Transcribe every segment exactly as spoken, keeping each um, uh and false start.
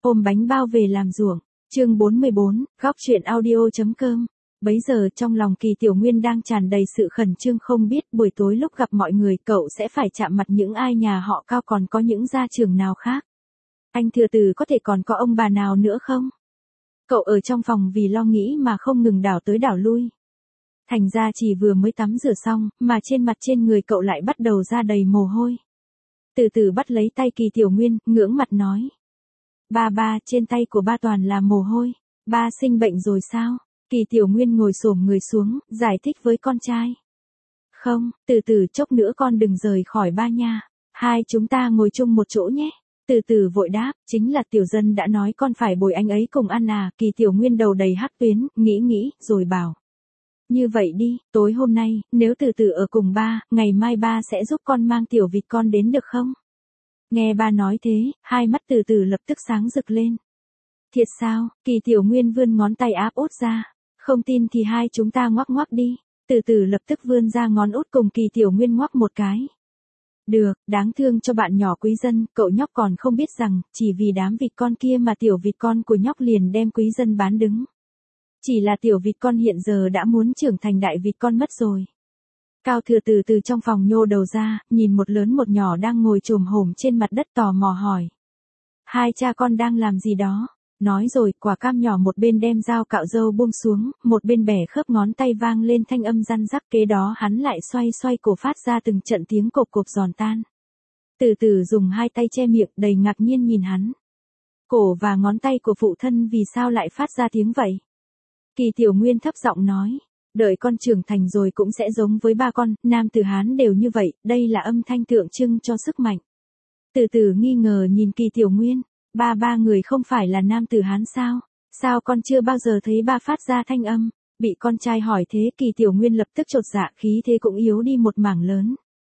Ôm bánh bao về làm ruộng. Chương bốn mươi bốn, góc chuyện audio.com. Bấy giờ trong lòng Kỳ Tiểu Nguyên đang tràn đầy sự khẩn trương, không biết buổi tối lúc gặp mọi người cậu sẽ phải chạm mặt những ai, nhà họ Cao còn có những gia trưởng nào khác. Anh Thừa Tử có thể còn có ông bà nào nữa không? Cậu ở trong phòng vì lo nghĩ mà không ngừng đảo tới đảo lui. Thành ra chỉ vừa mới tắm rửa xong, mà trên mặt trên người cậu lại bắt đầu ra đầy mồ hôi. Từ từ bắt lấy tay Kỳ Tiểu Nguyên, ngưỡng mặt nói. Ba ba, trên tay của ba toàn là mồ hôi. Ba sinh bệnh rồi sao? Kỳ Tiểu Nguyên ngồi xổm người xuống, giải thích với con trai. Không, từ từ chốc nữa con đừng rời khỏi ba nha. Hai chúng ta ngồi chung một chỗ nhé. Từ từ vội đáp, chính là Tiểu Dân đã nói con phải bồi anh ấy cùng ăn à. Kỳ Tiểu Nguyên đầu đầy hắc tuyến, nghĩ nghĩ, rồi bảo. Như vậy đi, tối hôm nay, nếu từ từ ở cùng ba, ngày mai ba sẽ giúp con mang tiểu vịt con đến được không? Nghe ba nói thế, hai mắt từ từ lập tức sáng rực lên. Thiệt sao? Kỳ Tiểu Nguyên vươn ngón tay áp út ra. Không tin thì hai chúng ta ngoắc ngoắc đi. Từ từ lập tức vươn ra ngón út cùng Kỳ Tiểu Nguyên ngoắc một cái. Được, đáng thương cho bạn nhỏ Quý Dân, cậu nhóc còn không biết rằng, chỉ vì đám vịt con kia mà tiểu vịt con của nhóc liền đem Quý Dân bán đứng. Chỉ là tiểu vịt con hiện giờ đã muốn trưởng thành đại vịt con mất rồi. Cao Thừa Tử từ trong phòng nhô đầu ra, nhìn một lớn một nhỏ đang ngồi chồm hổm trên mặt đất, tò mò hỏi. Hai cha con đang làm gì đó? Nói rồi, quả cam nhỏ một bên đem dao cạo râu buông xuống, một bên bẻ khớp ngón tay, vang lên thanh âm răn rắc, kế đó hắn lại xoay xoay cổ phát ra từng trận tiếng cộp cộp giòn tan. Từ từ dùng hai tay che miệng, đầy ngạc nhiên nhìn hắn. Cổ và ngón tay của phụ thân vì sao lại phát ra tiếng vậy? Kỳ Tiểu Nguyên thấp giọng nói. Đợi con trưởng thành rồi cũng sẽ giống với ba con, nam tử Hán đều như vậy, đây là âm thanh tượng trưng cho sức mạnh. Từ từ nghi ngờ nhìn Kỳ Tiểu Nguyên. Ba ba người không phải là nam tử Hán sao? Sao con chưa bao giờ thấy ba phát ra thanh âm? Bị con trai hỏi thế, Kỳ Tiểu Nguyên lập tức chột dạ, khí thế cũng yếu đi một mảng lớn.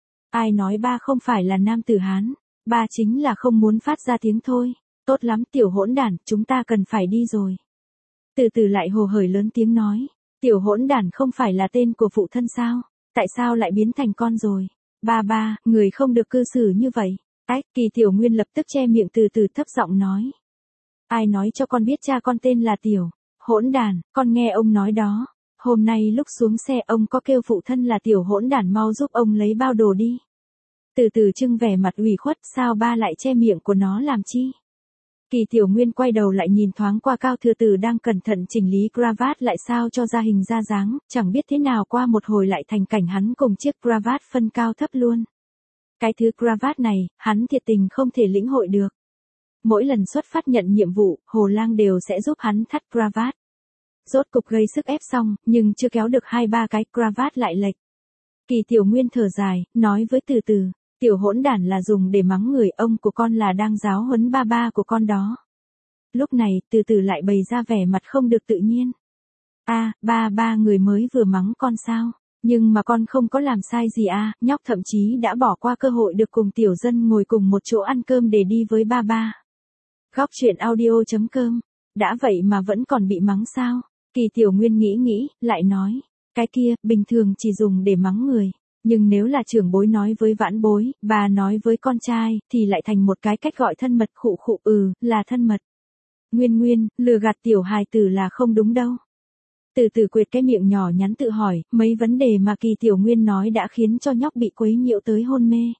Ai nói ba không phải là nam tử Hán? Ba chính là không muốn phát ra tiếng thôi. Tốt lắm tiểu hỗn đản, chúng ta cần phải đi rồi. Từ từ lại hồ hởi lớn tiếng nói. Tiểu hỗn đản không phải là tên của phụ thân sao? Tại sao lại biến thành con rồi? Ba ba, người không được cư xử như vậy. Ách, Kỳ Tiểu Nguyên lập tức che miệng, từ từ thấp giọng nói. Ai nói cho con biết cha con tên là Tiểu hỗn đản? Con nghe ông nói đó. Hôm nay lúc xuống xe ông có kêu phụ thân là tiểu hỗn đản mau giúp ông lấy bao đồ đi. Từ từ trưng vẻ mặt ủy khuất, sao ba lại che miệng của nó làm chi? Kỳ Tiểu Nguyên quay đầu lại nhìn thoáng qua Cao Thừa Tử đang cẩn thận chỉnh lý cravat lại sao cho ra hình ra dáng, chẳng biết thế nào qua một hồi lại thành cảnh hắn cùng chiếc cravat phân cao thấp luôn. Cái thứ cravat này, hắn thiệt tình không thể lĩnh hội được. Mỗi lần xuất phát nhận nhiệm vụ, Hồ Lang đều sẽ giúp hắn thắt cravat. Rốt cục gây sức ép xong, nhưng chưa kéo được hai ba cái cravat lại lệch. Kỳ Tiểu Nguyên thở dài, nói với Từ Từ. Tiểu hỗn đản là dùng để mắng người, ông của con là đang giáo huấn ba ba của con đó. Lúc này, Từ Từ lại bày ra vẻ mặt không được tự nhiên. A, à, ba ba người mới vừa mắng con sao? Nhưng mà con không có làm sai gì à, nhóc thậm chí đã bỏ qua cơ hội được cùng Tiểu Dân ngồi cùng một chỗ ăn cơm để đi với ba ba. Góc chuyện audio.com. Đã vậy mà vẫn còn bị mắng sao? Kỳ Tiểu Nguyên nghĩ nghĩ, lại nói. Cái kia, bình thường chỉ dùng để mắng người. Nhưng nếu là trưởng bối nói với vãn bối, bà nói với con trai, thì lại thành một cái cách gọi thân mật, khụ khụ, ừ, là thân mật. Nguyên Nguyên, lừa gạt tiểu hài tử là không đúng đâu. Từ từ quệt cái miệng nhỏ nhắn tự hỏi, mấy vấn đề mà Kỳ Tiểu Nguyên nói đã khiến cho nhóc bị quấy nhiễu tới hôn mê.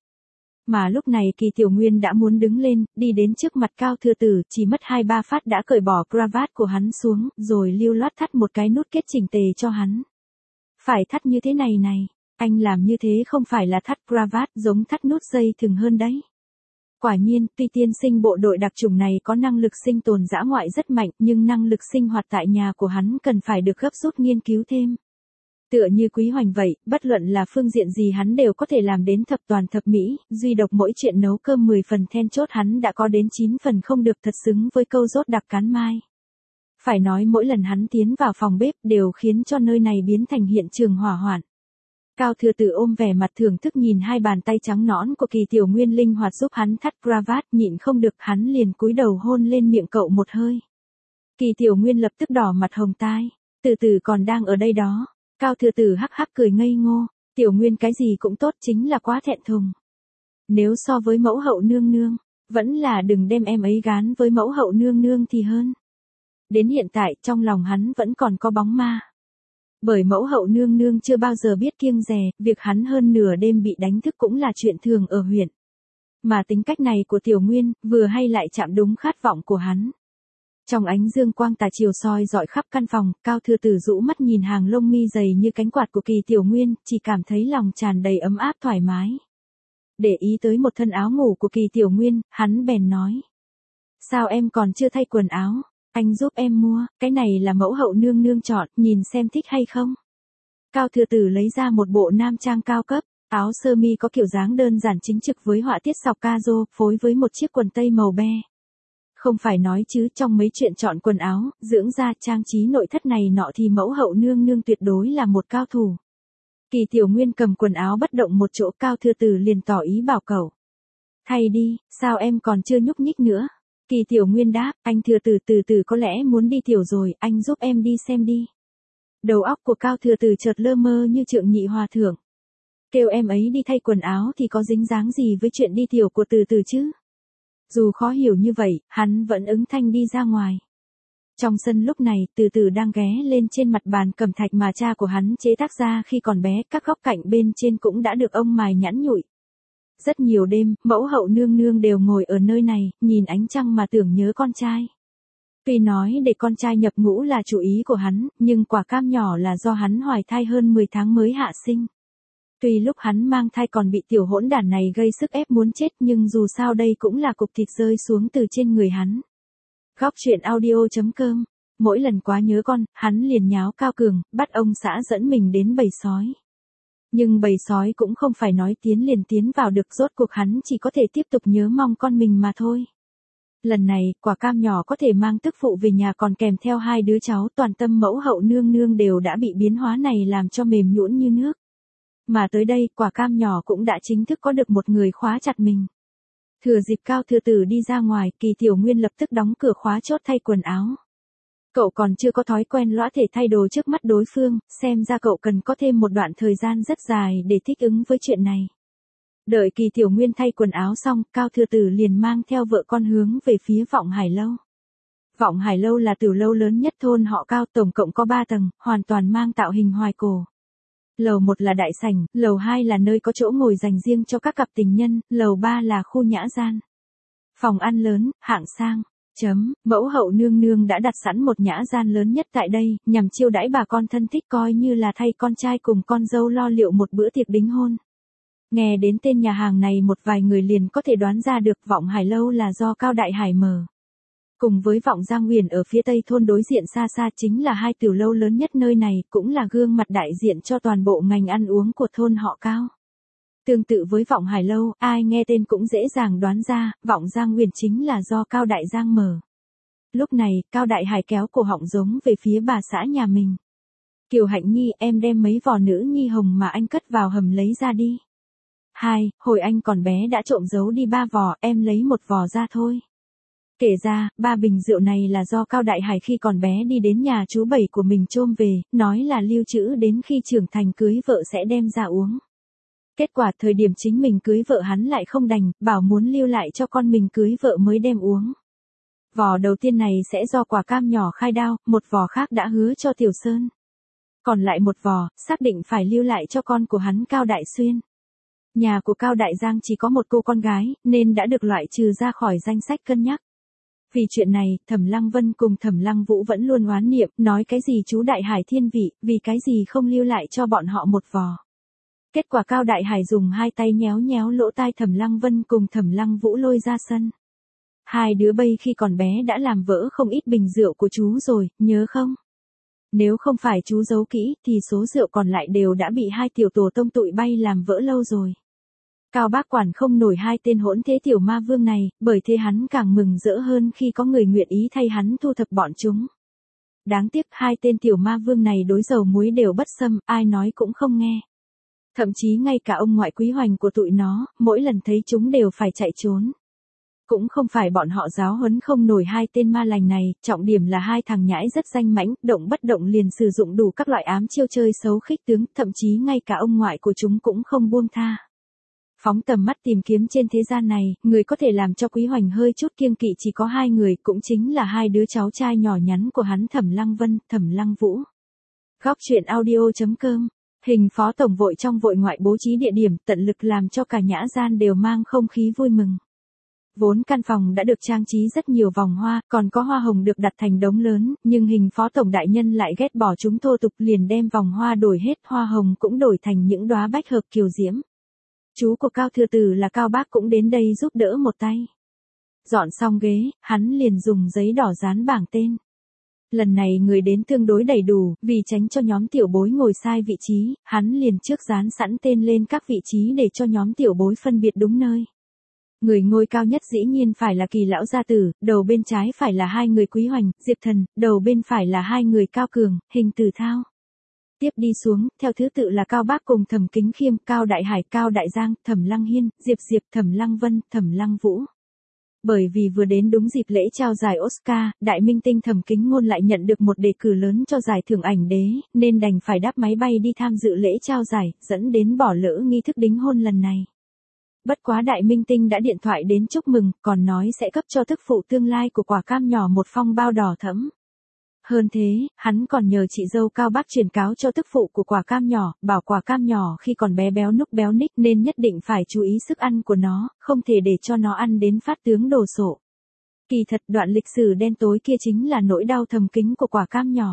Mà lúc này Kỳ Tiểu Nguyên đã muốn đứng lên, đi đến trước mặt Cao Thừa Tử, chỉ mất hai ba phát đã cởi bỏ cravat của hắn xuống, rồi lưu loát thắt một cái nút kết chỉnh tề cho hắn. Phải thắt như thế này này. Anh làm như thế không phải là thắt cravat, giống thắt nút dây thừng hơn đấy. Quả nhiên, tuy tiên sinh bộ đội đặc chủng này có năng lực sinh tồn dã ngoại rất mạnh, nhưng năng lực sinh hoạt tại nhà của hắn cần phải được gấp rút nghiên cứu thêm. Tựa như Quý Hoành vậy, bất luận là phương diện gì hắn đều có thể làm đến thập toàn thập mỹ, duy độc mỗi chuyện nấu cơm mười phần then chốt hắn đã có đến chín phần không được thật xứng với câu rốt đặc cán mai. Phải nói mỗi lần hắn tiến vào phòng bếp đều khiến cho nơi này biến thành hiện trường hỏa hoạn. Cao Thừa Tử ôm vẻ mặt thưởng thức nhìn hai bàn tay trắng nõn của Kỳ Tiểu Nguyên linh hoạt giúp hắn thắt cravat, nhịn không được hắn liền cúi đầu hôn lên miệng cậu một hơi. Kỳ Tiểu Nguyên lập tức đỏ mặt hồng tai. Từ từ còn đang ở đây đó. Cao Thừa Tử hắc hắc cười ngây ngô. Tiểu Nguyên cái gì cũng tốt, chính là quá thẹn thùng. Nếu so với mẫu hậu nương nương, Vẫn là đừng đem em ấy gán với mẫu hậu nương nương thì hơn. Đến hiện tại trong lòng hắn vẫn còn có bóng ma. Bởi mẫu hậu nương nương chưa bao giờ biết kiêng dè, việc hắn hơn nửa đêm bị đánh thức cũng là chuyện thường ở huyện. Mà tính cách này của Tiểu Nguyên, vừa hay lại chạm đúng khát vọng của hắn. Trong ánh dương quang tà chiều soi dọi khắp căn phòng, Cao Thừa Tử rũ mắt nhìn hàng lông mi dày như cánh quạt của Kỳ Tiểu Nguyên, chỉ cảm thấy lòng tràn đầy ấm áp thoải mái. Để ý tới một thân áo ngủ của Kỳ Tiểu Nguyên, hắn bèn nói. Sao em còn chưa thay quần áo? Anh giúp em mua, cái này là mẫu hậu nương nương chọn, nhìn xem thích hay không? Cao Thừa Tử lấy ra một bộ nam trang cao cấp, áo sơ mi có kiểu dáng đơn giản chính trực với họa tiết sọc ca rô, phối với một chiếc quần tây màu be. Không phải nói chứ trong mấy chuyện chọn quần áo, dưỡng da, trang trí nội thất này nọ thì mẫu hậu nương nương tuyệt đối là một cao thủ. Kỳ Tiểu Nguyên cầm quần áo bất động một chỗ, Cao Thừa Tử liền tỏ ý bảo cậu. Thay đi, sao em còn chưa nhúc nhích nữa? Kỳ Tiểu Nguyên đáp, anh Thừa Tử từ từ có lẽ muốn đi tiểu rồi, anh giúp em đi xem đi. Đầu óc của Cao Thừa Tử chợt lơ mơ như Trượng Nhị Hòa Thượng. Kêu em ấy đi thay quần áo thì có dính dáng gì với chuyện đi tiểu của Từ Từ chứ? Dù khó hiểu như vậy, hắn vẫn ứng thanh đi ra ngoài. Trong sân lúc này, Từ Từ đang ghé lên trên mặt bàn cẩm thạch mà cha của hắn chế tác ra khi còn bé, các góc cạnh bên trên cũng đã được ông mài nhẵn nhụi. Rất nhiều đêm, mẫu hậu nương nương đều ngồi ở nơi này, nhìn ánh trăng mà tưởng nhớ con trai. Tuy nói để con trai nhập ngũ là chủ ý của hắn, nhưng quả cam nhỏ là do hắn hoài thai hơn mười tháng mới hạ sinh. Tuy lúc hắn mang thai còn bị tiểu hỗn đản này gây sức ép muốn chết, nhưng dù sao đây cũng là cục thịt rơi xuống từ trên người hắn. Góc truyện audio chấm com. Mỗi lần quá nhớ con, hắn liền nháo Cao Cường, bắt ông xã dẫn mình đến bầy sói. Nhưng bầy sói cũng không phải nói tiến liền tiến vào được, rốt cuộc hắn chỉ có thể tiếp tục nhớ mong con mình mà thôi. Lần này, quả cam nhỏ có thể mang tức phụ về nhà còn kèm theo hai đứa cháu, toàn tâm mẫu hậu nương nương đều đã bị biến hóa này làm cho mềm nhũn như nước. Mà tới đây, quả cam nhỏ cũng đã chính thức có được một người khóa chặt mình. Thừa dịp Cao Thừa Tử đi ra ngoài, Kỳ Tiểu Nguyên lập tức đóng cửa khóa chốt thay quần áo. Cậu còn chưa có thói quen lõa thể thay đồ trước mắt đối phương, xem ra cậu cần có thêm một đoạn thời gian rất dài để thích ứng với chuyện này. Đợi Kỳ Tiểu Nguyên thay quần áo xong, Cao Thừa Tử liền mang theo vợ con hướng về phía Vọng Hải Lâu. Vọng Hải Lâu là tiểu lâu lớn nhất thôn họ Cao, tổng cộng có ba tầng, hoàn toàn mang tạo hình hoài cổ. Lầu một là đại sảnh, lầu hai là nơi có chỗ ngồi dành riêng cho các cặp tình nhân, lầu ba là khu nhã gian. Phòng ăn lớn, hạng sang. Chấm, mẫu hậu nương nương đã đặt sẵn một nhã gian lớn nhất tại đây, nhằm chiêu đãi bà con thân thích, coi như là thay con trai cùng con dâu lo liệu một bữa tiệc đính hôn. Nghe đến tên nhà hàng này một vài người liền có thể đoán ra được Vọng Hải Lâu là do Cao Đại Hải mở. Cùng với Vọng Giang Huyền ở phía tây thôn đối diện xa xa chính là hai tiểu lâu lớn nhất nơi này, cũng là gương mặt đại diện cho toàn bộ ngành ăn uống của thôn họ Cao. Tương tự với Vọng Hải Lâu, ai nghe tên cũng dễ dàng đoán ra, Vọng Giang Huyền chính là do Cao Đại Giang mở. Lúc này, Cao Đại Hải kéo cổ họng giống về phía bà xã nhà mình. Kiều Hạnh Nhi, em đem mấy vò nữ nhi hồng mà anh cất vào hầm lấy ra đi. Hai, hồi anh còn bé đã trộm giấu đi ba vò, em lấy một vò ra thôi. Kể ra, ba bình rượu này là do Cao Đại Hải khi còn bé đi đến nhà chú Bảy của mình chôm về, nói là lưu trữ đến khi trưởng thành cưới vợ sẽ đem ra uống. Kết quả thời điểm chính mình cưới vợ hắn lại không đành, bảo muốn lưu lại cho con mình cưới vợ mới đem uống. Vò đầu tiên này sẽ do quả cam nhỏ khai đao, một vò khác đã hứa cho Tiểu Sơn. Còn lại một vò, xác định phải lưu lại cho con của hắn Cao Đại Xuyên. Nhà của Cao Đại Giang chỉ có một cô con gái, nên đã được loại trừ ra khỏi danh sách cân nhắc. Vì chuyện này, Thẩm Lăng Vân cùng Thẩm Lăng Vũ vẫn luôn oán niệm, nói cái gì chú Đại Hải thiên vị, vì cái gì không lưu lại cho bọn họ một vò. Kết quả Cao Đại Hải dùng hai tay nhéo nhéo lỗ tai Thẩm Lăng Vân cùng Thẩm Lăng Vũ lôi ra sân. Hai đứa bây khi còn bé đã làm vỡ không ít bình rượu của chú rồi, nhớ không? Nếu không phải chú giấu kỹ, thì số rượu còn lại đều đã bị hai tiểu tổ tông tụi bay làm vỡ lâu rồi. Cao bác quản không nổi hai tên hỗn thế tiểu ma vương này, bởi thế hắn càng mừng rỡ hơn khi có người nguyện ý thay hắn thu thập bọn chúng. Đáng tiếc hai tên tiểu ma vương này đối dầu muối đều bất xâm, ai nói cũng không nghe. Thậm chí ngay cả ông ngoại quý hoành của tụi nó, mỗi lần thấy chúng đều phải chạy trốn. Cũng không phải bọn họ giáo huấn không nổi hai tên ma lành này, trọng điểm là hai thằng nhãi rất danh mãnh, động bất động liền sử dụng đủ các loại ám chiêu chơi xấu khích tướng, thậm chí ngay cả ông ngoại của chúng cũng không buông tha. Phóng tầm mắt tìm kiếm trên thế gian này, người có thể làm cho Quý Hoành hơi chút kiêng kỵ chỉ có hai người, cũng chính là hai đứa cháu trai nhỏ nhắn của hắn Thẩm Lăng Vân, Thẩm Lăng Vũ. Góc truyện audio.com. Hình phó tổng vội trong vội ngoại bố trí địa điểm, tận lực làm cho cả nhã gian đều mang không khí vui mừng. Vốn căn phòng đã được trang trí rất nhiều vòng hoa, còn có hoa hồng được đặt thành đống lớn, nhưng hình phó tổng đại nhân lại ghét bỏ chúng thô tục liền đem vòng hoa đổi hết, hoa hồng cũng đổi thành những đóa bách hợp kiều diễm. Chú của Cao Thừa Tử là Cao Bác cũng đến đây giúp đỡ một tay. Dọn xong ghế, hắn liền dùng giấy đỏ dán bảng tên. Lần này người đến tương đối đầy đủ, vì tránh cho nhóm tiểu bối ngồi sai vị trí, hắn liền trước dán sẵn tên lên các vị trí để cho nhóm tiểu bối phân biệt đúng nơi. Người ngồi cao nhất dĩ nhiên phải là Kỳ lão gia tử, đầu bên trái phải là hai người Quý Hoành, Diệp Thần, đầu bên phải là hai người Cao Cường, Hình Tử Thao. Tiếp đi xuống, theo thứ tự là Cao Bác cùng Thẩm Kính Khiêm, Cao Đại Hải, Cao Đại Giang, Thẩm Lăng Hiên, Diệp Diệp, Thẩm Lăng Vân, Thẩm Lăng Vũ. Bởi vì vừa đến đúng dịp lễ trao giải Oscar, đại minh tinh Thẩm Kính Ngôn lại nhận được một đề cử lớn cho giải thưởng ảnh đế, nên đành phải đáp máy bay đi tham dự lễ trao giải, dẫn đến bỏ lỡ nghi thức đính hôn lần này. Bất quá đại minh tinh đã điện thoại đến chúc mừng, còn nói sẽ cấp cho tức phụ tương lai của quả cam nhỏ một phong bao đỏ thẫm. Hơn thế, hắn còn nhờ chị dâu Cao Bác truyền cáo cho tức phụ của quả cam nhỏ, bảo quả cam nhỏ khi còn bé béo núc béo ních nên nhất định phải chú ý sức ăn của nó, không thể để cho nó ăn đến phát tướng đồ sộ. Kỳ thật đoạn lịch sử đen tối kia chính là nỗi đau thầm kín của quả cam nhỏ.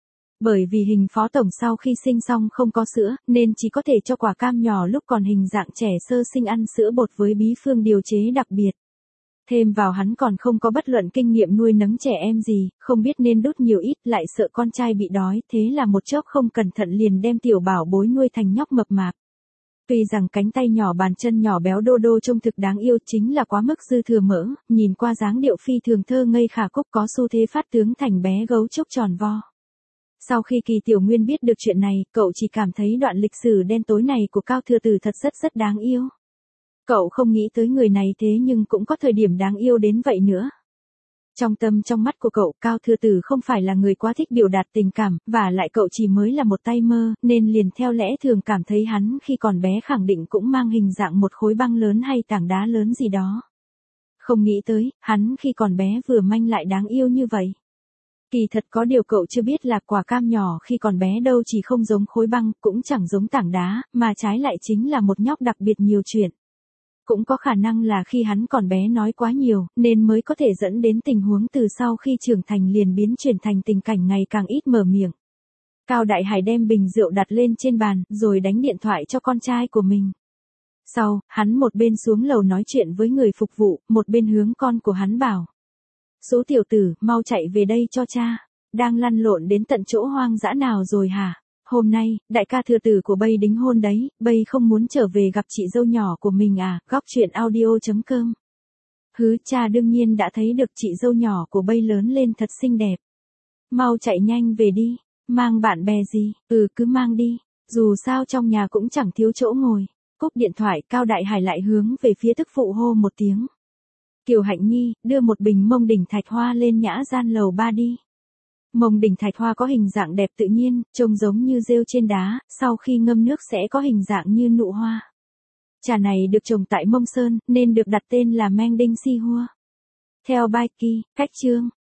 Bởi vì hình phó tổng sau khi sinh xong không có sữa, nên chỉ có thể cho quả cam nhỏ lúc còn hình dạng trẻ sơ sinh ăn sữa bột với bí phương điều chế đặc biệt. Thêm vào hắn còn không có bất luận kinh nghiệm nuôi nấng trẻ em gì, không biết nên đút nhiều ít, lại sợ con trai bị đói, thế là một chốc không cẩn thận liền đem tiểu bảo bối nuôi thành nhóc mập mạp. Tuy rằng cánh tay nhỏ bàn chân nhỏ béo đô đô trông thực đáng yêu chính là quá mức dư thừa mỡ, nhìn qua dáng điệu phi thường thơ ngây khả cúc có xu thế phát tướng thành bé gấu trúc tròn vo. Sau khi Kỳ Tiểu Nguyên biết được chuyện này, cậu chỉ cảm thấy đoạn lịch sử đen tối này của Cao Thừa Tử thật rất rất đáng yêu. Cậu không nghĩ tới người này thế nhưng cũng có thời điểm đáng yêu đến vậy nữa. Trong tâm trong mắt của cậu, Cao Thừa Tử không phải là người quá thích biểu đạt tình cảm, và lại cậu chỉ mới là một tay mơ, nên liền theo lẽ thường cảm thấy hắn khi còn bé khẳng định cũng mang hình dạng một khối băng lớn hay tảng đá lớn gì đó. Không nghĩ tới, hắn khi còn bé vừa manh lại đáng yêu như vậy. Kỳ thật có điều cậu chưa biết là quả cam nhỏ khi còn bé đâu chỉ không giống khối băng, cũng chẳng giống tảng đá, mà trái lại chính là một nhóc đặc biệt nhiều chuyện. Cũng có khả năng là khi hắn còn bé nói quá nhiều, nên mới có thể dẫn đến tình huống từ sau khi trưởng thành liền biến chuyển thành tình cảnh ngày càng ít mở miệng. Cao Đại Hải đem bình rượu đặt lên trên bàn, rồi đánh điện thoại cho con trai của mình. Sau, hắn một bên xuống lầu nói chuyện với người phục vụ, một bên hướng con của hắn bảo. Số tiểu tử, mau chạy về đây cho cha. Đang lăn lộn đến tận chỗ hoang dã nào rồi hả? Hôm nay, đại ca Thừa Tử của Bây đính hôn đấy, Bây không muốn trở về gặp chị dâu nhỏ của mình à, góc truyện audio.com. Hứ, cha đương nhiên đã thấy được chị dâu nhỏ của Bây lớn lên thật xinh đẹp. Mau chạy nhanh về đi, mang bạn bè gì, ừ cứ mang đi, dù sao trong nhà cũng chẳng thiếu chỗ ngồi. Cúp điện thoại, Cao Đại Hải lại hướng về phía tức phụ hô một tiếng. Kiều Hạnh Nhi, đưa một bình mông đỉnh thạch hoa lên nhã gian lầu ba đi. Mông đỉnh thạch hoa có hình dạng đẹp tự nhiên, trông giống như rêu trên đá, sau khi ngâm nước sẽ có hình dạng như nụ hoa. Trà này được trồng tại Mông Sơn, nên được đặt tên là Meng Đinh Si Hua. Theo Baiki, khách chương.